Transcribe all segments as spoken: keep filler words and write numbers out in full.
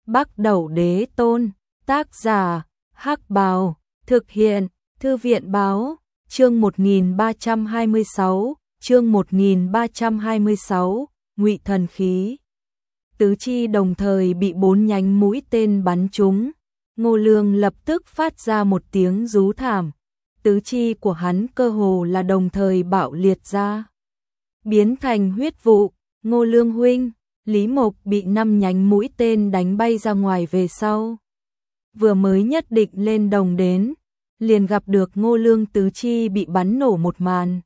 Bắc Đẩu Đế Tôn, tác giả, Hắc Bào, thực hiện, Thư viện Báo, chương một nghìn ba trăm hai mươi sáu, chương một nghìn ba trăm hai mươi sáu, Ngụy Thần Khí. Tứ chi đồng thời bị bốn nhánh mũi tên bắn trúng, Ngô Lương lập tức phát ra một tiếng rú thảm, tứ chi của hắn cơ hồ là đồng thời bạo liệt ra, biến thành huyết vụ. Ngô Lương huynh, Lý Mộc bị năm nhánh mũi tên đánh bay ra ngoài về sau. Vừa mới nhất định lên đồng đến, liền gặp được Ngô Lương tứ chi bị bắn nổ một màn.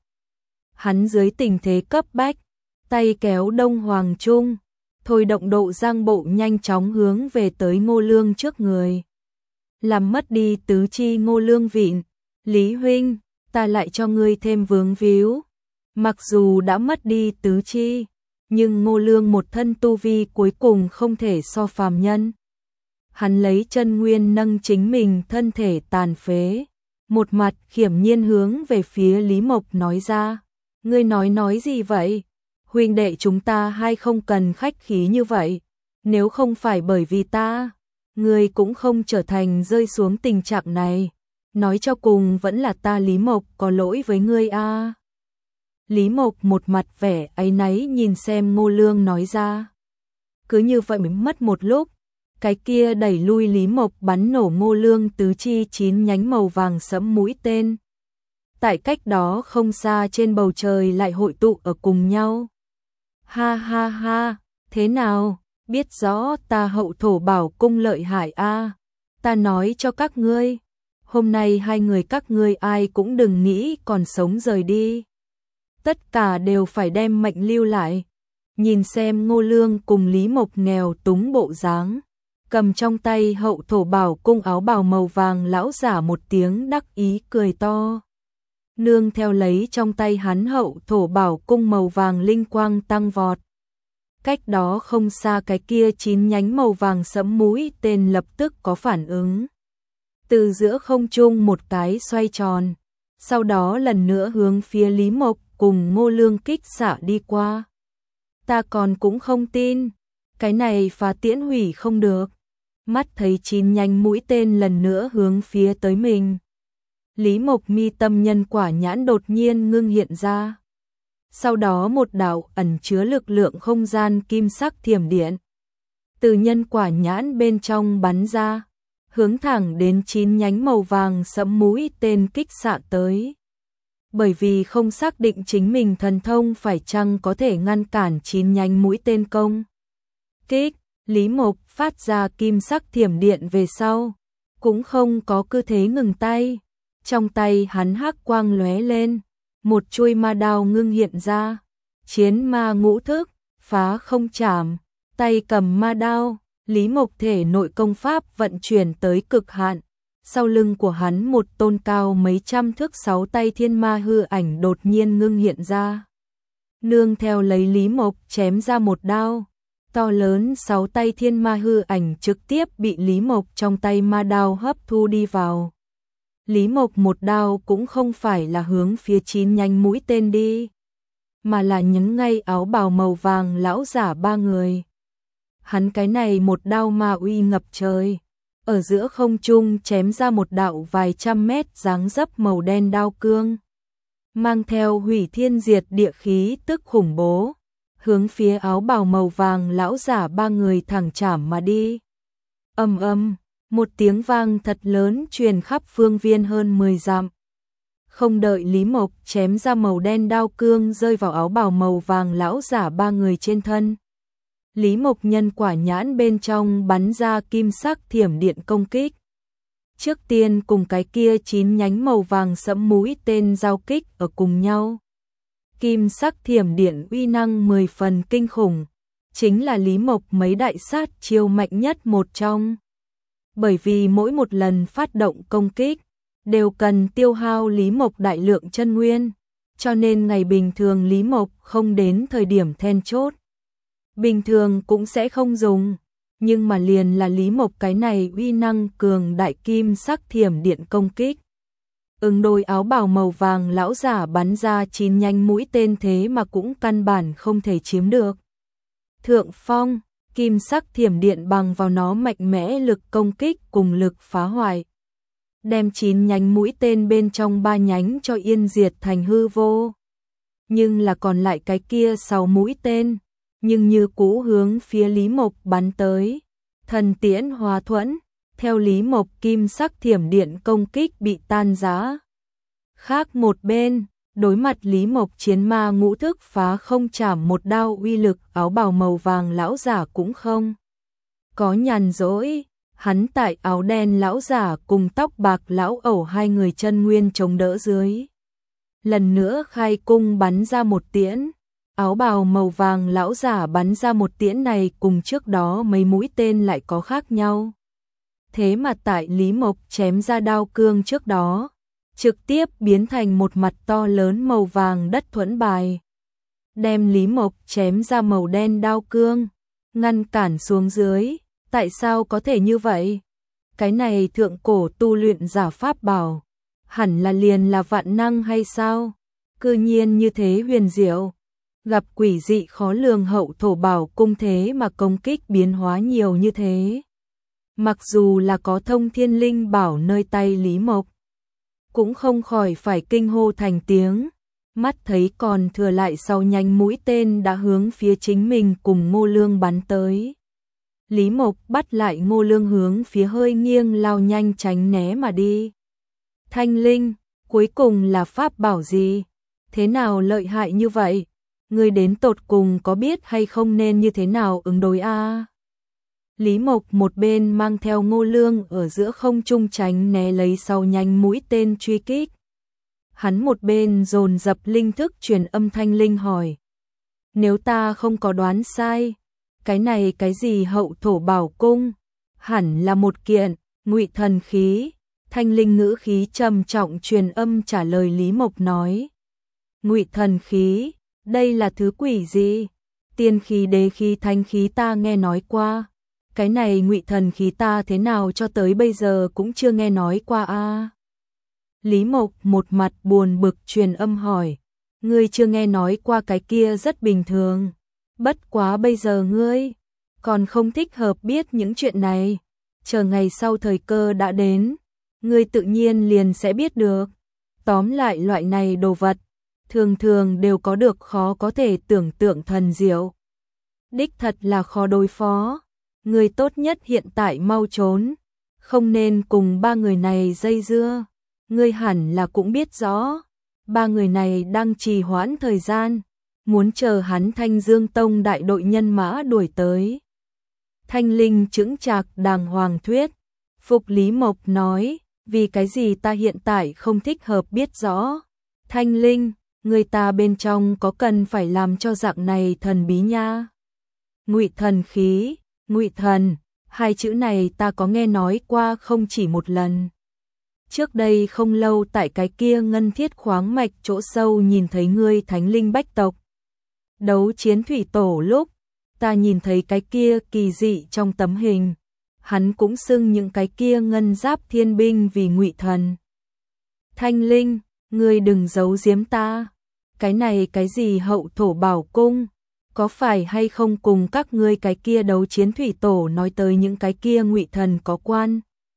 Hắn dưới tình thế cấp bách, tay kéo Đông Hoàng Trung, thôi động độ giang bộ nhanh chóng hướng về tới Ngô Lương trước người. Làm mất đi tứ chi Ngô Lương vịn, Lý huynh, ta lại cho ngươi thêm vướng víu. Mặc dù đã mất đi tứ chi, nhưng Ngô Lương một thân tu vi cuối cùng không thể so phàm nhân. Hắn lấy chân nguyên nâng chính mình thân thể tàn phế, một mặt khiểm nhiên hướng về phía Lý Mộc nói ra, ngươi nói nói gì vậy? Huynh đệ chúng ta hay không cần khách khí như vậy, nếu không phải bởi vì ta, ngươi cũng không trở thành rơi xuống tình trạng này, nói cho cùng vẫn là ta Lý Mộc có lỗi với ngươi a. À. Lý Mộc một mặt vẻ áy náy nhìn xem Ngô Lương nói ra. Cứ như vậy mới mất một lúc, cái kia đẩy lui Lý Mộc bắn nổ Ngô Lương tứ chi chín nhánh màu vàng sẫm mũi tên. Tại cách đó không xa trên bầu trời lại hội tụ ở cùng nhau. Ha ha ha, thế nào, biết rõ ta Hậu Thổ Bảo Cung lợi hại a. À. Ta nói cho các ngươi, hôm nay hai người các ngươi ai cũng đừng nghĩ còn sống rời đi. Tất cả đều phải đem mệnh lưu lại. Nhìn xem Ngô Lương cùng Lý Mộc nghèo túng bộ dáng, cầm trong tay Hậu Thổ Bảo Cung áo bào màu vàng lão giả một tiếng đắc ý cười to. Nương theo lấy trong tay hắn Hậu Thổ Bảo Cung màu vàng linh quang tăng vọt. Cách đó không xa cái kia chín nhánh màu vàng sẫm mũi tên lập tức có phản ứng. Từ giữa không trung một cái xoay tròn, sau đó lần nữa hướng phía Lý Mộc cùng Ngô Lương kích xạ đi qua. Ta còn cũng không tin, cái này phá tiễn hủy không được. Mắt thấy chín nhánh mũi tên lần nữa hướng phía tới mình. Lý Mộc mi tâm nhân quả nhãn đột nhiên ngưng hiện ra. Sau đó một đạo ẩn chứa lực lượng không gian kim sắc thiểm điện từ nhân quả nhãn bên trong bắn ra, hướng thẳng đến chín nhánh màu vàng sẫm mũi tên kích xạ tới. Bởi vì không xác định chính mình thần thông phải chăng có thể ngăn cản chín nhánh mũi tên công kích, Lý Mộc phát ra kim sắc thiểm điện về sau, cũng không có tư thế ngừng tay. Trong tay hắn hắc quang lóe lên, một chuôi ma đao ngưng hiện ra, chiến ma ngũ thức, phá không chảm, tay cầm ma đao, Lý Mộc thể nội công pháp vận chuyển tới cực hạn. Sau lưng của hắn một tôn cao mấy trăm thước sáu tay thiên ma hư ảnh đột nhiên ngưng hiện ra. Nương theo lấy Lý Mộc chém ra một đao, to lớn sáu tay thiên ma hư ảnh trực tiếp bị Lý Mộc trong tay ma đao hấp thu đi vào. Lý Mộc một đao cũng không phải là hướng phía chín nhánh mũi tên đi, mà là nhấn ngay áo bào màu vàng lão giả ba người. Hắn cái này một đao ma uy ngập trời, ở giữa không trung chém ra một đạo vài trăm mét dáng dấp màu đen đao cương, mang theo hủy thiên diệt địa khí tức khủng bố, hướng phía áo bào màu vàng lão giả ba người thẳng chảm mà đi. Ầm ầm, một tiếng vang thật lớn truyền khắp phương viên hơn mười dặm. Không đợi Lý Mộc chém ra màu đen đao cương rơi vào áo bào màu vàng lão giả ba người trên thân, Lý Mộc nhân quả nhãn bên trong bắn ra kim sắc thiểm điện công kích. Trước tiên cùng cái kia chín nhánh màu vàng sẫm mũi tên giao kích ở cùng nhau. Kim sắc thiểm điện uy năng mười phần kinh khủng, chính là Lý Mộc mấy đại sát chiêu mạnh nhất một trong. Bởi vì mỗi một lần phát động công kích đều cần tiêu hao Lý Mộc đại lượng chân nguyên, cho nên ngày bình thường Lý Mộc không đến thời điểm then chốt, bình thường cũng sẽ không dùng, nhưng mà liền là Lý Mộc cái này uy năng cường đại kim sắc thiểm điện công kích. Ứng đôi áo bào màu vàng lão giả bắn ra chín nhánh mũi tên thế mà cũng căn bản không thể chiếm được thượng phong. kim sắc thiểm điện bằng vào nó mạnh mẽ lực công kích cùng lực phá hoại. Đem chín nhánh mũi tên bên trong ba nhánh cho yên diệt thành hư vô. Nhưng là còn lại cái kia sáu mũi tên, nhưng như cũ hướng phía Lý Mộc bắn tới. Thần tiễn hòa thuẫn, theo Lý Mộc kim sắc thiểm điện công kích bị tan rã. Khác một bên, đối mặt Lý Mộc chiến ma ngũ thức phá không chảm một đao uy lực, áo bào màu vàng lão giả cũng không có nhàn rỗi. Hắn tại áo đen lão giả cùng tóc bạc lão ẩu hai người chân nguyên chống đỡ dưới. Lần nữa khai cung bắn ra một tiễn. Áo bào màu vàng lão giả bắn ra một tiễn này cùng trước đó mấy mũi tên lại có khác nhau. Thế mà tại Lý Mộc chém ra đao cương trước đó, trực tiếp biến thành một mặt to lớn màu vàng đất thuẫn bài. Đem Lý Mộc chém ra màu đen đao cương, ngăn cản xuống dưới. Tại sao có thể như vậy? Cái này thượng cổ tu luyện giả pháp bảo, hẳn là liền là vạn năng hay sao? Cư nhiên như thế huyền diệu. Gặp quỷ dị khó lường hậu thổ bảo cung thế mà công kích biến hóa nhiều như thế. Mặc dù là có thông thiên linh bảo nơi tay Lý Mộc, cũng không khỏi phải kinh hô thành tiếng. Mắt thấy còn thừa lại sau nhanh mũi tên đã hướng phía chính mình cùng Ngô Lương bắn tới. Lý Mộc bắt lại Ngô Lương hướng phía hơi nghiêng lao nhanh tránh né mà đi. Thanh linh, cuối cùng là pháp bảo gì? Thế nào lợi hại như vậy? Ngươi đến tột cùng có biết hay không nên như thế nào ứng đối a? À? Lý Mộc một bên mang theo Ngô Lương ở giữa không trung tránh né lấy sau nhanh mũi tên truy kích. Hắn một bên dồn dập linh thức truyền âm thanh linh hỏi. Nếu ta không có đoán sai, cái này cái gì hậu thổ bảo cung, hẳn là một kiện ngụy thần khí. Thanh linh ngữ khí trầm trọng truyền âm trả lời Lý Mộc nói. Ngụy thần khí, đây là thứ quỷ gì? Tiên khí, đế khí, thanh khí ta nghe nói qua. Cái này ngụy thần khí ta thế nào cho tới bây giờ cũng chưa nghe nói qua a. À? Lý Mộc một mặt buồn bực truyền âm hỏi. Ngươi chưa nghe nói qua cái kia rất bình thường. Bất quá bây giờ ngươi còn không thích hợp biết những chuyện này. Chờ ngày sau thời cơ đã đến, ngươi tự nhiên liền sẽ biết được. Tóm lại loại này đồ vật, thường thường đều có được khó có thể tưởng tượng thần diệu. Đích thật là khó đối phó. Ngươi tốt nhất hiện tại mau trốn, không nên cùng ba người này dây dưa. Ngươi hẳn là cũng biết rõ, ba người này đang trì hoãn thời gian, muốn chờ hắn Thanh Dương Tông đại đội nhân mã đuổi tới. Thanh linh chững chạc đàng hoàng thuyết. Phục Lý Mộc nói, vì cái gì ta hiện tại không thích hợp biết rõ. Thanh linh, người ta bên trong có cần phải làm cho dạng này thần bí nha. Ngụy thần khí, ngụy thần, hai chữ này ta có nghe nói qua không chỉ một lần. Trước đây không lâu tại cái kia ngân thiết khoáng mạch chỗ sâu nhìn thấy ngươi thánh linh bách tộc đấu chiến thủy tổ lúc, ta nhìn thấy cái kia kỳ dị trong tấm hình, hắn cũng xưng những cái kia ngân giáp thiên binh vì ngụy thần. Thanh linh, ngươi đừng giấu giếm ta, cái này cái gì hậu thổ bảo cung, có phải hay không cùng các ngươi cái kia đấu chiến thủy tổ nói tới những cái kia ngụy thần có quan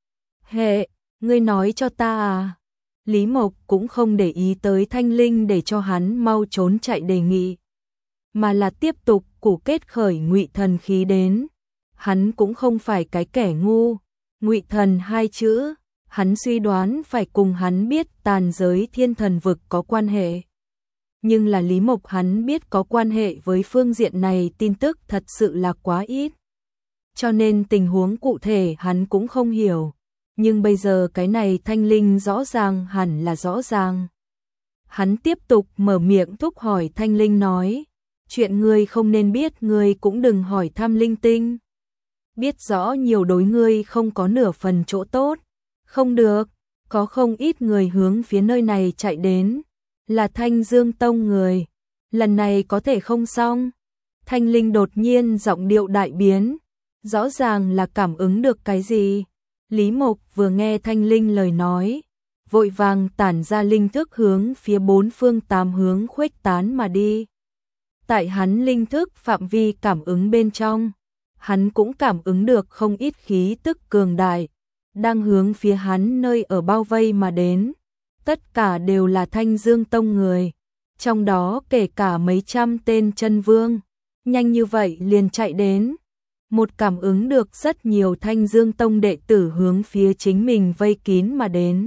hệ? Ngươi nói cho ta à? Lý Mộc cũng không để ý tới thanh linh để cho hắn mau trốn chạy đề nghị, mà là tiếp tục củ kết khởi ngụy thần khí đến. Hắn cũng không phải cái kẻ ngu, ngụy thần hai chữ, hắn suy đoán phải cùng hắn biết tàn giới thiên thần vực có quan hệ. Nhưng là Lý Mộc hắn biết có quan hệ với phương diện này tin tức thật sự là quá ít. Cho nên tình huống cụ thể hắn cũng không hiểu. Nhưng bây giờ cái này thanh linh rõ ràng hẳn là rõ ràng. Hắn tiếp tục mở miệng thúc hỏi thanh linh nói. Chuyện ngươi không nên biết ngươi cũng đừng hỏi thăm linh tinh. Biết rõ nhiều đối ngươi không có nửa phần chỗ tốt. Không được, có không ít người hướng phía nơi này chạy đến. Là Thanh Dương Tông người. Lần này có thể không xong. Thanh linh đột nhiên giọng điệu đại biến. Rõ ràng là cảm ứng được cái gì. Lý Mộc vừa nghe thanh linh lời nói, vội vàng tản ra linh thức hướng phía bốn phương tám hướng khuếch tán mà đi. Tại hắn linh thức phạm vi cảm ứng bên trong, hắn cũng cảm ứng được không ít khí tức cường đại, đang hướng phía hắn nơi ở bao vây mà đến. Tất cả đều là Thanh Dương Tông người, trong đó kể cả mấy trăm tên chân vương, nhanh như vậy liền chạy đến. Một cảm ứng được rất nhiều Thanh Dương Tông đệ tử hướng phía chính mình vây kín mà đến.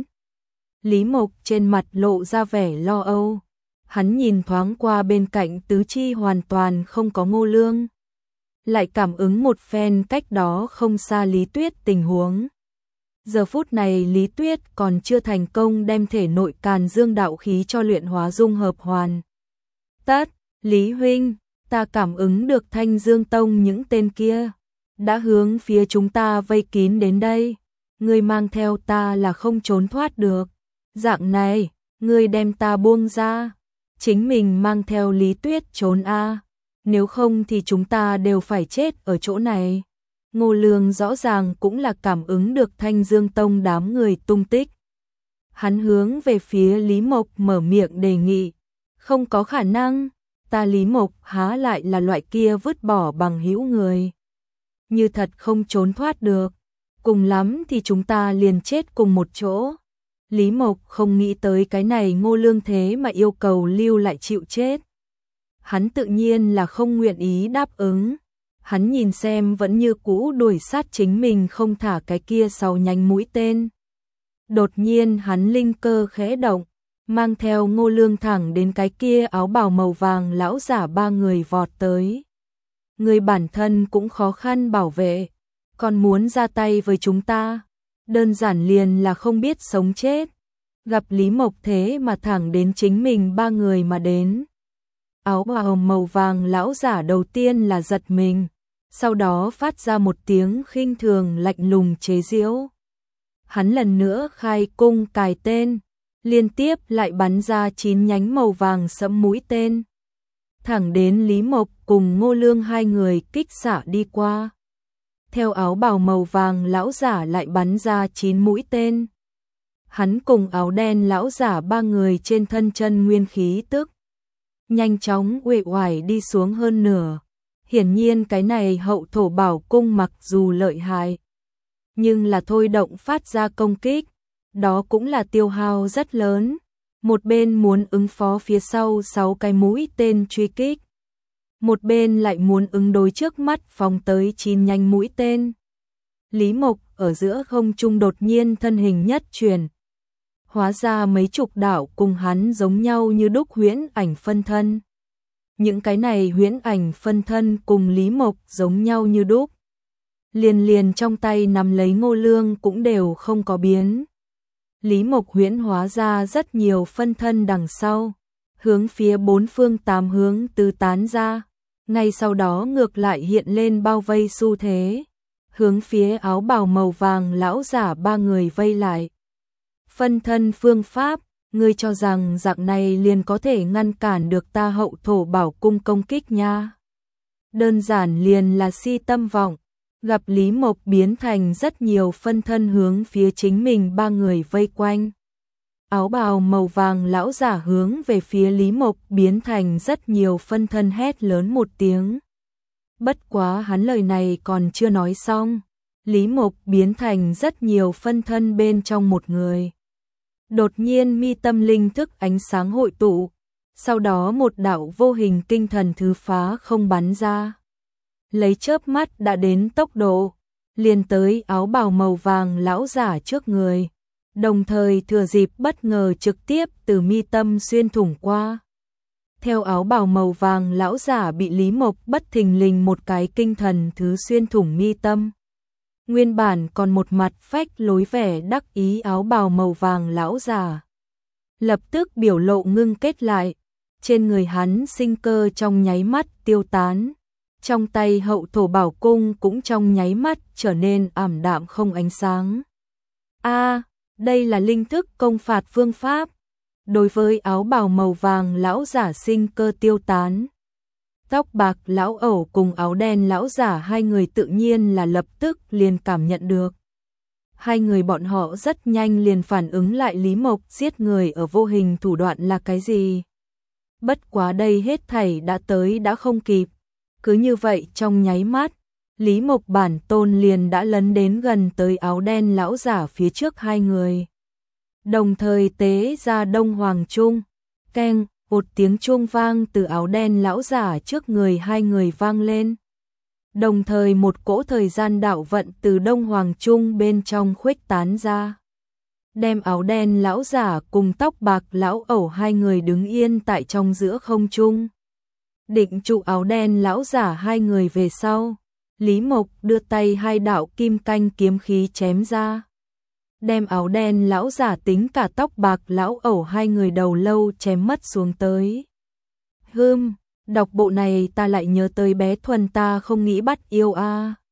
Lý Mộc trên mặt lộ ra vẻ lo âu, hắn nhìn thoáng qua bên cạnh tứ chi hoàn toàn không có Ngô Lương. Lại cảm ứng một phen cách đó không xa Lý Tuyết tình huống. Giờ phút này Lý Tuyết còn chưa thành công đem thể nội Càn Dương đạo khí cho luyện hóa dung hợp hoàn tất. Lý huynh, ta cảm ứng được Thanh Dương Tông những tên kia đã hướng phía chúng ta vây kín đến đây. Ngươi mang theo ta là không trốn thoát được. Dạng này, ngươi đem ta buông ra, chính mình mang theo Lý Tuyết trốn a, nếu không thì chúng ta đều phải chết ở chỗ này. Ngô Lương rõ ràng cũng là cảm ứng được Thanh Dương Tông đám người tung tích. Hắn hướng về phía Lý Mộc mở miệng đề nghị, không có khả năng, ta Lý Mộc há lại là loại kia vứt bỏ bằng hữu người. Như thật không trốn thoát được, cùng lắm thì chúng ta liền chết cùng một chỗ. Lý Mộc không nghĩ tới cái này Ngô Lương thế mà yêu cầu lưu lại chịu chết. Hắn tự nhiên là không nguyện ý đáp ứng. Hắn nhìn xem vẫn như cũ đuổi sát chính mình không thả cái kia sáu nhánh mũi tên. Đột nhiên hắn linh cơ khẽ động, mang theo Ngô Lương thẳng đến cái kia áo bào màu vàng lão giả ba người vọt tới. Người bản thân cũng khó khăn bảo vệ, còn muốn ra tay với chúng ta, đơn giản liền là không biết sống chết. Gặp Lý Mộc thế mà thẳng đến chính mình ba người mà đến. Áo bào màu vàng lão giả đầu tiên là giật mình, sau đó phát ra một tiếng khinh thường lạnh lùng chế giễu. Hắn lần nữa khai cung cài tên, liên tiếp lại bắn ra chín nhánh màu vàng sẫm mũi tên. Thẳng đến Lý Mộc cùng Ngô Lương hai người kích xạ đi qua. Theo áo bào màu vàng lão giả lại bắn ra chín mũi tên. Hắn cùng áo đen lão giả ba người trên thân chân nguyên khí tức nhanh chóng uể oải đi xuống hơn nửa. Hiển nhiên cái này hậu thổ bảo cung mặc dù lợi hại, nhưng là thôi động phát ra công kích, đó cũng là tiêu hao rất lớn. Một bên muốn ứng phó phía sau sáu cái mũi tên truy kích, một bên lại muốn ứng đối trước mắt phóng tới chín nhánh mũi tên. Lý Mộc ở giữa không trung đột nhiên thân hình nhất chuyển, hóa ra mấy chục đạo cùng hắn giống nhau như đúc huyễn ảnh phân thân. Những cái này huyễn ảnh phân thân cùng Lý Mộc giống nhau như đúc. Liền liền trong tay nắm lấy Ngô Lương cũng đều không có biến. Lý Mộc huyễn hóa ra rất nhiều phân thân đằng sau, hướng phía bốn phương tám hướng tứ tán ra, ngay sau đó ngược lại hiện lên bao vây xu thế, hướng phía áo bào màu vàng lão giả ba người vây lại. Phân thân phương pháp, ngươi cho rằng dạng này liền có thể ngăn cản được ta hậu thổ bảo cung công kích nha? Đơn giản liền là si tâm vọng. Gặp Lý Mộc biến thành rất nhiều phân thân hướng phía chính mình ba người vây quanh. Áo bào màu vàng lão giả hướng về phía Lý Mộc biến thành rất nhiều phân thân hét lớn một tiếng. Bất quá hắn lời này còn chưa nói xong, Lý Mộc biến thành rất nhiều phân thân bên trong một người. Đột nhiên mi tâm linh thức ánh sáng hội tụ, sau đó một đạo vô hình kinh thần thứ phá không bắn ra. Lấy chớp mắt đã đến tốc độ, liền tới áo bào màu vàng lão giả trước người, đồng thời thừa dịp bất ngờ trực tiếp từ mi tâm xuyên thủng qua. Theo áo bào màu vàng lão giả bị Lý Mộc bất thình lình một cái kinh thần thứ xuyên thủng mi tâm. Nguyên bản còn một mặt phách lối vẻ đắc ý áo bào màu vàng lão giả, lập tức biểu lộ ngưng kết lại, trên người hắn sinh cơ trong nháy mắt tiêu tán. Trong tay hậu thổ bảo cung cũng trong nháy mắt trở nên ảm đạm không ánh sáng. A, à, đây là linh thức công phạt phương pháp. Đối với áo bào màu vàng lão giả sinh cơ tiêu tán, tóc bạc lão ẩu cùng áo đen lão giả hai người tự nhiên là lập tức liền cảm nhận được. Hai người bọn họ rất nhanh liền phản ứng lại Lý Mộc giết người ở vô hình thủ đoạn là cái gì. Bất quá đây hết thảy đã tới đã không kịp. Cứ như vậy trong nháy mắt, Lý Mộc bản tôn liền đã lấn đến gần tới áo đen lão giả phía trước hai người. Đồng thời tế ra Đông Hoàng Trung, keng, một tiếng chuông vang từ áo đen lão giả trước người hai người vang lên. Đồng thời một cỗ thời gian đạo vận từ Đông Hoàng Trung bên trong khuếch tán ra. Đem áo đen lão giả cùng tóc bạc lão ẩu hai người đứng yên tại trong giữa không trung. Định trụ áo đen lão giả hai người về sau. Lý Mộc đưa tay hai đạo kim canh kiếm khí chém ra. Đem áo đen lão giả tính cả tóc bạc lão ẩu hai người đầu lâu chém mất xuống tới. Hưm, đọc bộ này ta lại nhớ tới bé Thuần ta không nghĩ bắt yêu a.